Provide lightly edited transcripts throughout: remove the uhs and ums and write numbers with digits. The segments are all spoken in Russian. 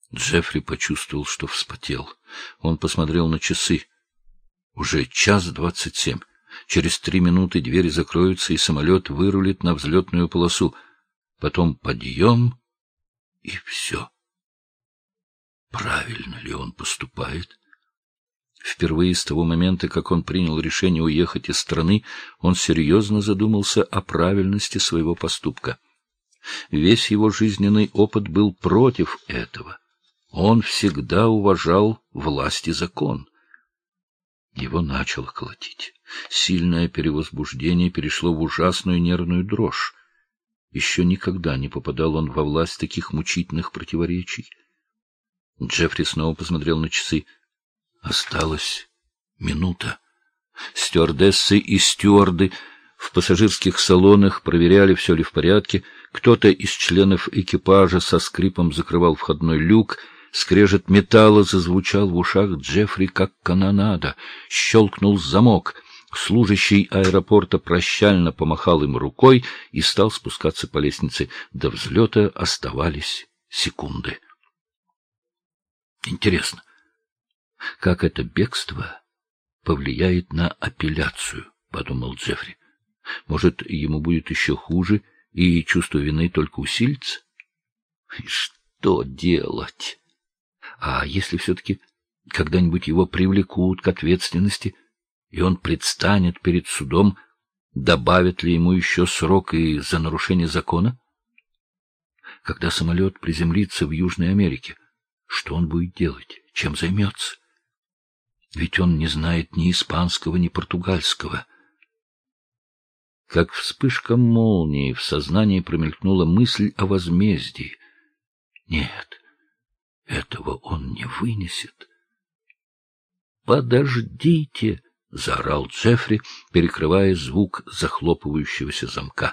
Джеффри почувствовал, что вспотел. Он посмотрел на часы. Уже 1:27. Через 3 минуты двери закроются, и самолет вырулит на взлетную полосу. Потом подъем, и все. Правильно ли он поступает? Впервые с того момента, как он принял решение уехать из страны, он серьезно задумался о правильности своего поступка. Весь его жизненный опыт был против этого. Он всегда уважал власть и закон. Его начало колотить. Сильное перевозбуждение перешло в ужасную нервную дрожь. Еще никогда не попадал он во власть таких мучительных противоречий. Джеффри снова посмотрел на часы. Осталась минута. Стюардессы и стюарды в пассажирских салонах проверяли, все ли в порядке. Кто-то из членов экипажа со скрипом закрывал входной люк. Скрежет металла зазвучал в ушах Джеффри, как канонада. Щелкнул замок. Служащий аэропорта прощально помахал им рукой и стал спускаться по лестнице. До взлета оставались секунды. Интересно, как это бегство повлияет на апелляцию, — подумал Джеффри. Может, ему будет еще хуже, и чувство вины только усилится? И что делать? А если все-таки когда-нибудь его привлекут к ответственности, и он предстанет перед судом, добавят ли ему еще срок и за нарушение закона? Когда самолет приземлится в Южной Америке, что он будет делать? Чем займется? Ведь он не знает ни испанского, ни португальского. Как вспышка молнии в сознании промелькнула мысль о возмездии. Нет, этого он не вынесет. «Подождите!» — заорал Джеффри, перекрывая звук захлопывающегося замка.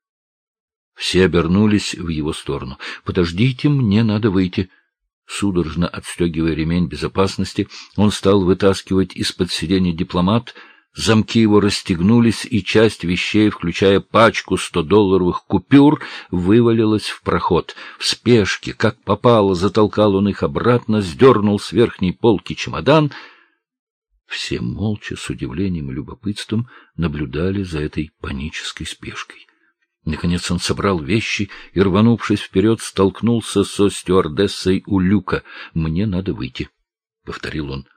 Все обернулись в его сторону. «Подождите, мне надо выйти!» Судорожно отстегивая ремень безопасности, он стал вытаскивать из-под сиденья дипломат. Замки его расстегнулись, и часть вещей, включая пачку 100-долларовых купюр, вывалилась в проход. В спешке, как попало, затолкал он их обратно, сдернул с верхней полки чемодан. Все молча, с удивлением и любопытством, наблюдали за этой панической спешкой. Наконец он собрал вещи и, рванувшись вперед, столкнулся со стюардессой у люка. «Мне надо выйти», — повторил он.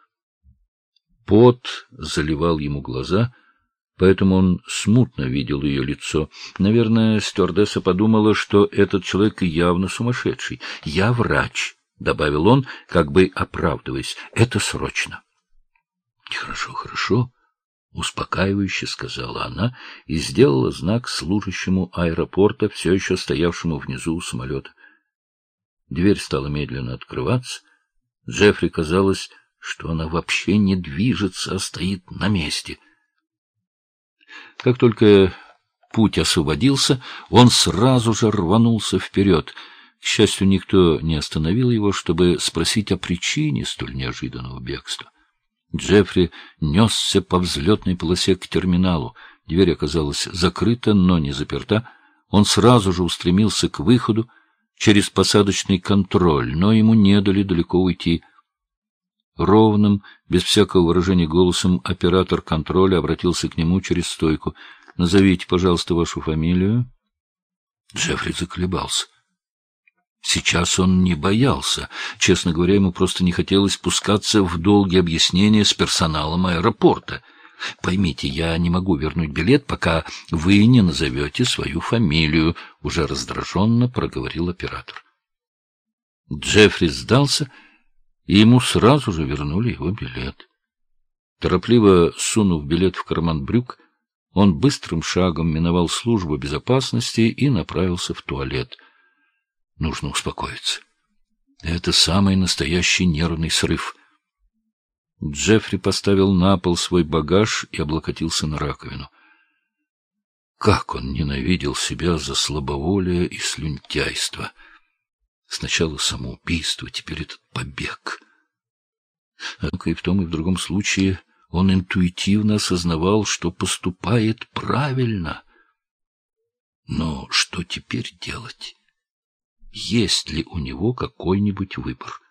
Пот заливал ему глаза, поэтому он смутно видел ее лицо. Наверное, стюардесса подумала, что этот человек явно сумасшедший. «Я врач», — добавил он, как бы оправдываясь. «Это срочно». «Хорошо, хорошо», — успокаивающе сказала она и сделала знак служащему аэропорта, все еще стоявшему внизу у самолета. Дверь стала медленно открываться. Джеффри казалось, что она вообще не движется, а стоит на месте. Как только путь освободился, он сразу же рванулся вперед. К счастью, никто не остановил его, чтобы спросить о причине столь неожиданного бегства. Джеффри несся по взлетной полосе к терминалу. Дверь оказалась закрыта, но не заперта. Он сразу же устремился к выходу через посадочный контроль, но ему не дали далеко уйти. Ровным, без всякого выражения голосом, оператор контроля обратился к нему через стойку. «Назовите, пожалуйста, вашу фамилию». Джеффри заколебался. Сейчас он не боялся. Честно говоря, ему просто не хотелось пускаться в долгие объяснения с персоналом аэропорта. «Поймите, я не могу вернуть билет, пока вы не назовете свою фамилию», — уже раздраженно проговорил оператор. Джеффри сдался, и ему сразу же вернули его билет. Торопливо сунув билет в карман брюк, он быстрым шагом миновал службу безопасности и направился в туалет. Нужно успокоиться. Это самый настоящий нервный срыв. Джеффри поставил на пол свой багаж и облокотился на раковину. Как он ненавидел себя за слабоволие и слюнтяйство! Сначала самоубийство, теперь этот побег. Однако и в том, и в другом случае он интуитивно осознавал, что поступает правильно. Но что теперь делать? Есть ли у него какой-нибудь выбор?